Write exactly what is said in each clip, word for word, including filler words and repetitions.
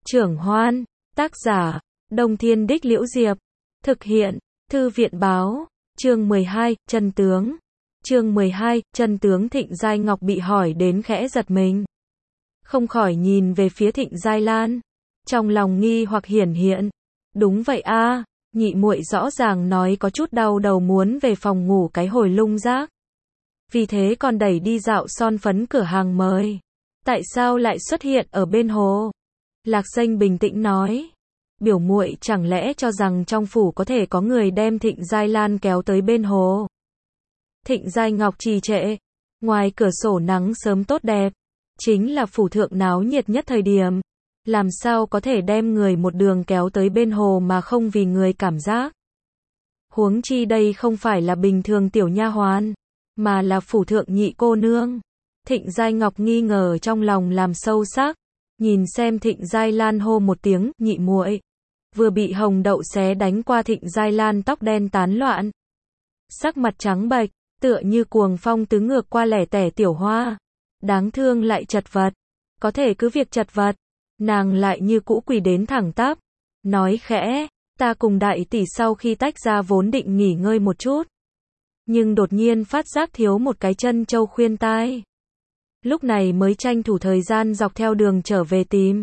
Trưởng Hoan, tác giả, Đông Thiên Đích Liễu Diệp, thực hiện, Thư viện báo, chương mười hai, chân tướng. Chương mười hai, chân tướng. Thịnh Giai Ngọc bị hỏi đến khẽ giật mình. Không khỏi nhìn về phía Thịnh Giai Lan. Trong lòng nghi hoặc hiển hiện. Đúng vậy a, nhị muội rõ ràng nói có chút đau đầu muốn về phòng ngủ cái hồi lung rác. Vì thế còn đẩy đi dạo son phấn cửa hàng mời. Tại sao lại xuất hiện ở bên hồ? Lạc Danh bình tĩnh nói. Biểu muội chẳng lẽ cho rằng trong phủ có thể có người đem Thịnh Giai Lan kéo tới bên hồ? Thịnh Giai Ngọc trì trệ. Ngoài cửa sổ nắng sớm tốt đẹp. Chính là phủ thượng náo nhiệt nhất thời điểm. Làm sao có thể đem người một đường kéo tới bên hồ mà không vì người cảm giác? Huống chi đây không phải là bình thường tiểu nha hoàn, mà là phủ thượng nhị cô nương. Thịnh Giai Ngọc nghi ngờ trong lòng làm sâu sắc. Nhìn xem Thịnh Giai Lan hô một tiếng, nhị muội. Vừa bị hồng đậu xé đánh qua Thịnh Giai Lan tóc đen tán loạn. Sắc mặt trắng bệch, tựa như cuồng phong tứ ngược qua lẻ tẻ tiểu hoa. Đáng thương lại chật vật. Có thể cứ việc chật vật, nàng lại như cũ quỳ đến thẳng tắp. Nói khẽ, ta cùng đại tỷ sau khi tách ra vốn định nghỉ ngơi một chút. Nhưng đột nhiên phát giác thiếu một cái chân châu khuyên tai. Lúc này mới tranh thủ thời gian dọc theo đường trở về tìm.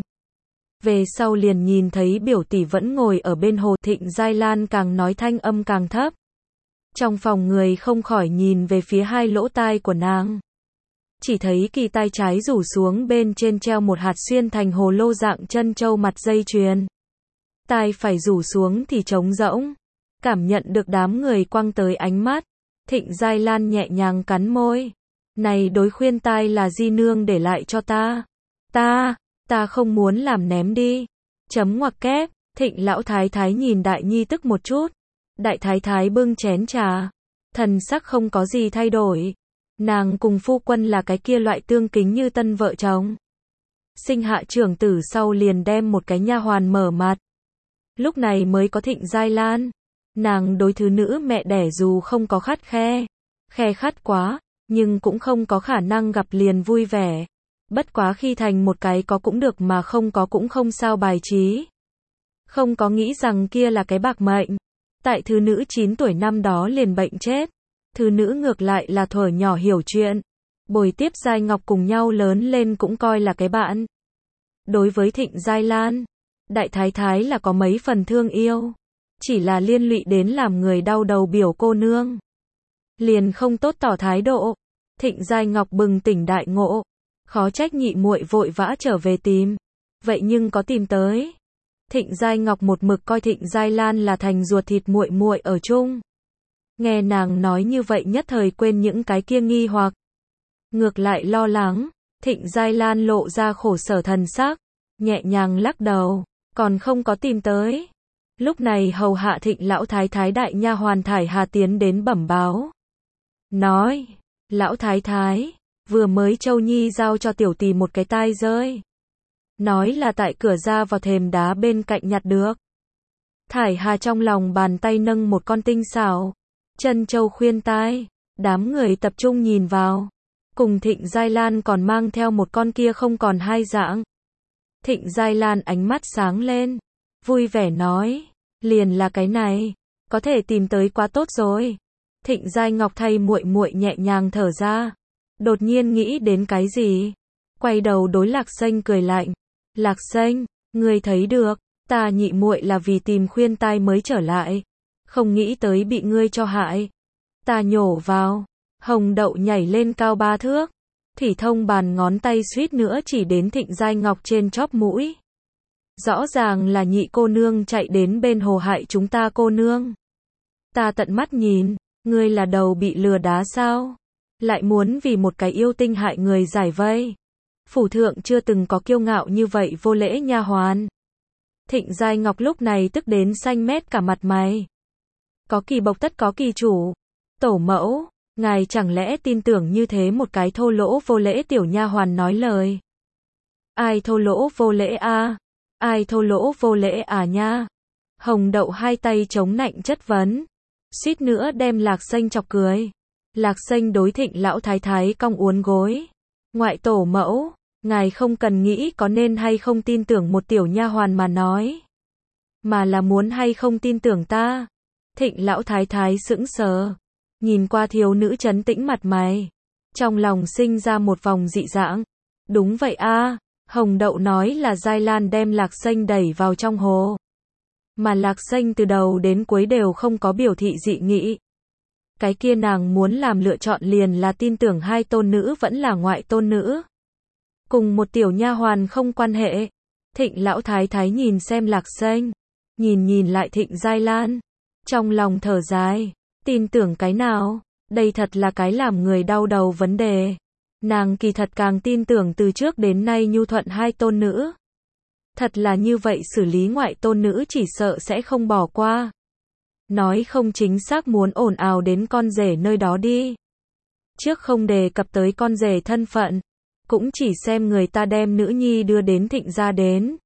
Về sau liền nhìn thấy biểu tỷ vẫn ngồi ở bên hồ. Thịnh Giai Lan càng nói thanh âm càng thấp. Trong phòng người không khỏi nhìn về phía hai lỗ tai của nàng. Chỉ thấy kỳ tai trái rủ xuống bên trên treo một hạt xuyên thành hồ lô dạng chân châu mặt dây chuyền. Tai phải rủ xuống thì trống rỗng. Cảm nhận được đám người quăng tới ánh mắt. Thịnh Giai Lan nhẹ nhàng cắn môi. Này đối khuyên tai là di nương để lại cho ta. Ta, ta không muốn làm ném đi. Chấm ngoặc kép. Thịnh lão thái thái nhìn đại nhi tức một chút. Đại thái thái bưng chén trà. Thần sắc không có gì thay đổi. Nàng cùng phu quân là cái kia loại tương kính như tân vợ chồng. Sinh hạ trưởng tử sau liền đem một cái nha hoàn mở mặt. Lúc này mới có Thịnh Giai Lan. Nàng đối thứ nữ mẹ đẻ dù không có khắt khe. Khe khắt quá. Nhưng cũng không có khả năng gặp liền vui vẻ. Bất quá khi thành một cái có cũng được mà không có cũng không sao bài trí. Không có nghĩ rằng kia là cái bạc mệnh. Tại thứ nữ chín tuổi năm đó liền bệnh chết. Thứ nữ ngược lại là thuở nhỏ hiểu chuyện. Bồi tiếp Giai Ngọc cùng nhau lớn lên cũng coi là cái bạn. Đối với Thịnh Giai Lan, đại thái thái là có mấy phần thương yêu. Chỉ là liên lụy đến làm người đau đầu biểu cô nương. Liền không tốt tỏ thái độ. Thịnh Giai Ngọc bừng tỉnh đại ngộ. Khó trách nhị muội vội vã trở về tìm. Vậy nhưng có tìm tới. Thịnh Giai Ngọc một mực coi Thịnh Giai Lan là thành ruột thịt muội muội ở chung. Nghe nàng nói như vậy nhất thời quên những cái kia nghi hoặc. Ngược lại lo lắng. Thịnh Giai Lan lộ ra khổ sở thần sắc. Nhẹ nhàng lắc đầu. Còn không có tìm tới. Lúc này hầu hạ Thịnh lão thái thái đại nha hoàn Thải Hà tiến đến bẩm báo. Nói. Lão thái thái. Vừa mới Châu Nhi giao cho tiểu tỷ một cái tai rơi. Nói là tại cửa ra vào thềm đá bên cạnh nhặt được. Thải Hà trong lòng bàn tay nâng một con tinh xảo. Chân châu khuyên tai. Đám người tập trung nhìn vào. Cùng Thịnh Giai Lan còn mang theo một con kia không còn hai dạng. Thịnh Giai Lan ánh mắt sáng lên. Vui vẻ nói. Liền là cái này. Có thể tìm tới quá tốt rồi. Thịnh Giai Ngọc thay muội muội nhẹ nhàng thở ra. Đột nhiên nghĩ đến cái gì. Quay đầu đối Lạc Sênh cười lạnh. Lạc Sênh, ngươi thấy được. Ta nhị muội là vì tìm khuyên tai mới trở lại. Không nghĩ tới bị ngươi cho hại. Ta nhổ vào. Hồng đậu nhảy lên cao ba thước. Thủy thông bàn ngón tay suýt nữa chỉ đến Thịnh Giai Ngọc trên chóp mũi. Rõ ràng là nhị cô nương chạy đến bên hồ hại chúng ta cô nương. Ta tận mắt nhìn. Ngươi là đầu bị lừa đá sao? Lại muốn vì một cái yêu tinh hại người giải vây. Phủ thượng chưa từng có kiêu ngạo như vậy vô lễ nha hoàn. Thịnh Giai Ngọc lúc này tức đến xanh mét cả mặt mày. Có kỳ bộc tất có kỳ chủ. Tổ mẫu, ngài chẳng lẽ tin tưởng như thế một cái thô lỗ vô lễ tiểu nha hoàn nói lời. Ai thô lỗ vô lễ a? À? Ai thô lỗ vô lễ à nha? Hồng đậu hai tay chống nạnh chất vấn. Suýt nữa đem Lạc Sênh chọc cười. Lạc Sênh đối Thịnh lão thái thái cong uốn gối. Ngoại tổ mẫu, Ngài không cần nghĩ có nên hay không tin tưởng một tiểu nha hoàn mà nói, mà là muốn hay không tin tưởng ta. Thịnh lão thái thái sững sờ, nhìn qua thiếu nữ trấn tĩnh mặt mày, trong lòng sinh ra một vòng dị dạng. Đúng vậy a, Hồng Đậu nói là Giai Lan đem Lạc Xanh đẩy vào trong hồ, mà Lạc Xanh từ đầu đến cuối đều không có biểu thị dị nghị. Cái kia nàng muốn làm lựa chọn liền là tin tưởng hai tôn nữ vẫn là ngoại tôn nữ, cùng một tiểu nha hoàn không quan hệ. Thịnh lão thái thái nhìn xem Lạc Xanh, nhìn nhìn lại Thịnh Giai Lan, trong lòng thở dài, tin tưởng cái nào? Đây thật là cái làm người đau đầu vấn đề. Nàng kỳ thật càng tin tưởng từ trước đến nay nhu thuận hai tôn nữ. Thật là như vậy xử lý ngoại tôn nữ chỉ sợ sẽ không bỏ qua. Nói không chính xác muốn ồn ào đến con rể nơi đó đi. Trước không đề cập tới con rể thân phận, cũng chỉ xem người ta đem nữ nhi đưa đến Thịnh gia đến.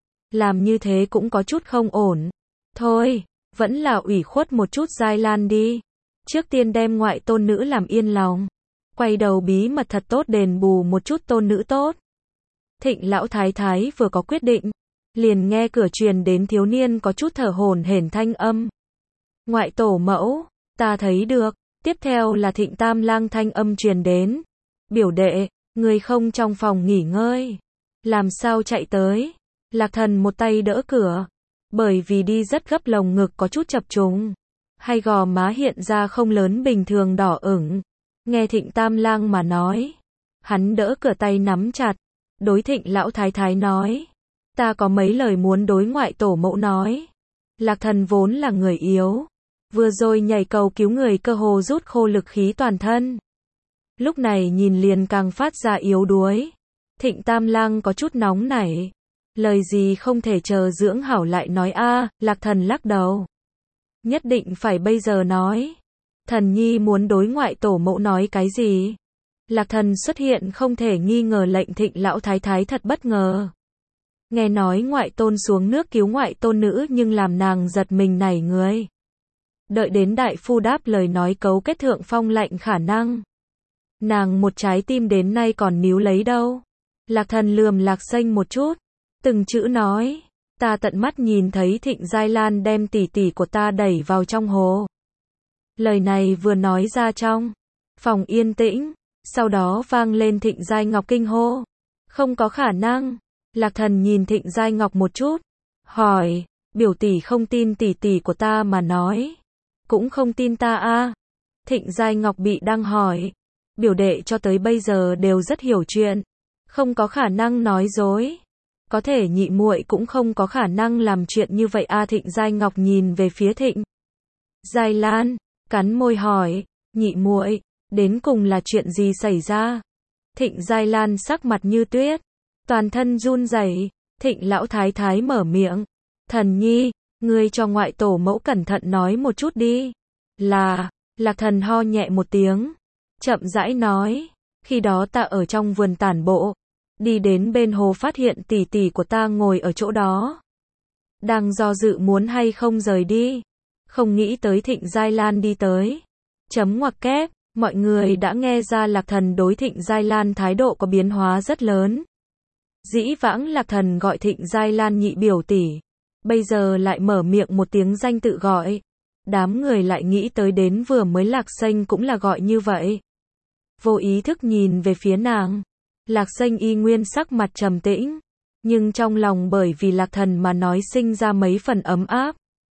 Làm như thế cũng có chút không ổn. Thôi, vẫn là ủy khuất một chút Giai Lan đi. Trước tiên đem ngoại tôn nữ làm yên lòng. Quay đầu bí mật thật tốt đền bù một chút tôn nữ tốt. Thịnh lão thái thái vừa có quyết định, liền nghe cửa truyền đến thiếu niên có chút thở hổn hển thanh âm. Ngoại tổ mẫu, ta thấy được. Tiếp theo là Thịnh Tam Lang thanh âm truyền đến. Biểu đệ, người không trong phòng nghỉ ngơi. Làm sao chạy tới? Lạc Thần một tay đỡ cửa. Bởi vì đi rất gấp lồng ngực có chút chập trùng. Hay gò má hiện ra không lớn bình thường đỏ ửng. Nghe Thịnh Tam Lang mà nói. Hắn đỡ cửa tay nắm chặt. Đối Thịnh lão thái thái nói. Ta có mấy lời muốn đối ngoại tổ mẫu nói. Lạc Thần vốn là người yếu. Vừa rồi nhảy cầu cứu người cơ hồ rút khô lực khí toàn thân. Lúc này nhìn liền càng phát ra yếu đuối. Thịnh Tam Lang có chút nóng nảy. Lời gì không thể chờ dưỡng hảo lại nói a. Lạc Thần lắc đầu. Nhất định phải bây giờ nói. Thần nhi muốn đối ngoại tổ mẫu nói cái gì? Lạc Thần xuất hiện không thể nghi ngờ lệnh Thịnh lão thái thái thật bất ngờ. Nghe nói ngoại tôn xuống nước cứu ngoại tôn nữ nhưng làm nàng giật mình nảy người. Đợi đến đại phu đáp lời nói cấu kết thượng phong lạnh khả năng. Nàng một trái tim đến nay còn níu lấy đâu. Lạc Thần lườm Lạc Xanh một chút. Từng chữ nói. Ta tận mắt nhìn thấy Thịnh Giai Lan đem tỷ tỷ của ta đẩy vào trong hồ. Lời này vừa nói ra trong phòng yên tĩnh. Sau đó vang lên Thịnh Giai Ngọc kinh hô. Không có khả năng. Lạc Thần nhìn Thịnh Giai Ngọc một chút. Hỏi. Biểu tỷ không tin tỷ tỷ của ta mà nói. Cũng không tin ta a. Thịnh Giai Ngọc bị đang hỏi. Biểu đệ cho tới bây giờ đều rất hiểu chuyện. Không có khả năng nói dối. Có thể nhị muội cũng không có khả năng làm chuyện như vậy a. Thịnh Giai Ngọc nhìn về phía Thịnh Giai Lan, cắn môi hỏi, nhị muội, đến cùng là chuyện gì xảy ra? Thịnh Giai Lan sắc mặt như tuyết, toàn thân run rẩy. Thịnh lão thái thái mở miệng, Thần nhi, ngươi cho ngoại tổ mẫu cẩn thận nói một chút đi. Là, Lạc Thần ho nhẹ một tiếng, chậm rãi nói, khi đó ta ở trong vườn tản bộ, đi đến bên hồ phát hiện tỷ tỷ của ta ngồi ở chỗ đó. Đang do dự muốn hay không rời đi. Không nghĩ tới Thịnh Giai Lan đi tới. Chấm ngoặc kép, mọi người đã nghe ra Lạc Thần đối Thịnh Giai Lan thái độ có biến hóa rất lớn. Dĩ vãng Lạc Thần gọi Thịnh Giai Lan nhị biểu tỷ. Bây giờ lại mở miệng một tiếng danh tự gọi. Đám người lại nghĩ tới đến vừa mới Lạc Xanh cũng là gọi như vậy. Vô ý thức nhìn về phía nàng. Lạc Xanh y nguyên sắc mặt trầm tĩnh. Nhưng trong lòng bởi vì Lạc Thần mà nói sinh ra mấy phần ấm áp.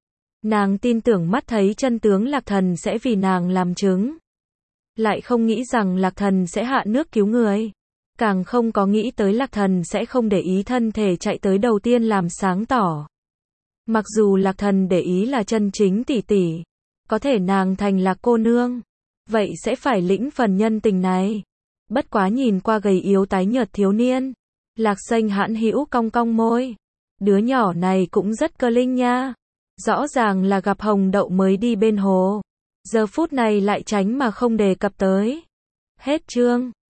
Nàng tin tưởng mắt thấy chân tướng Lạc Thần sẽ vì nàng làm chứng. Lại không nghĩ rằng Lạc Thần sẽ hạ nước cứu người. Càng không có nghĩ tới Lạc Thần sẽ không để ý thân thể chạy tới đầu tiên làm sáng tỏ. Mặc dù Lạc Thần để ý là chân chính tỷ tỷ. Có thể nàng thành Lạc cô nương. Vậy sẽ phải lĩnh phần nhân tình này. Bất quá nhìn qua gầy yếu tái nhợt thiếu niên. Lạc Xanh hãn hữu cong cong môi. Đứa nhỏ này cũng rất cơ linh nha. Rõ ràng là gặp Hồng Đậu mới đi bên hồ. Giờ phút này lại tránh mà không đề cập tới. Hết chương.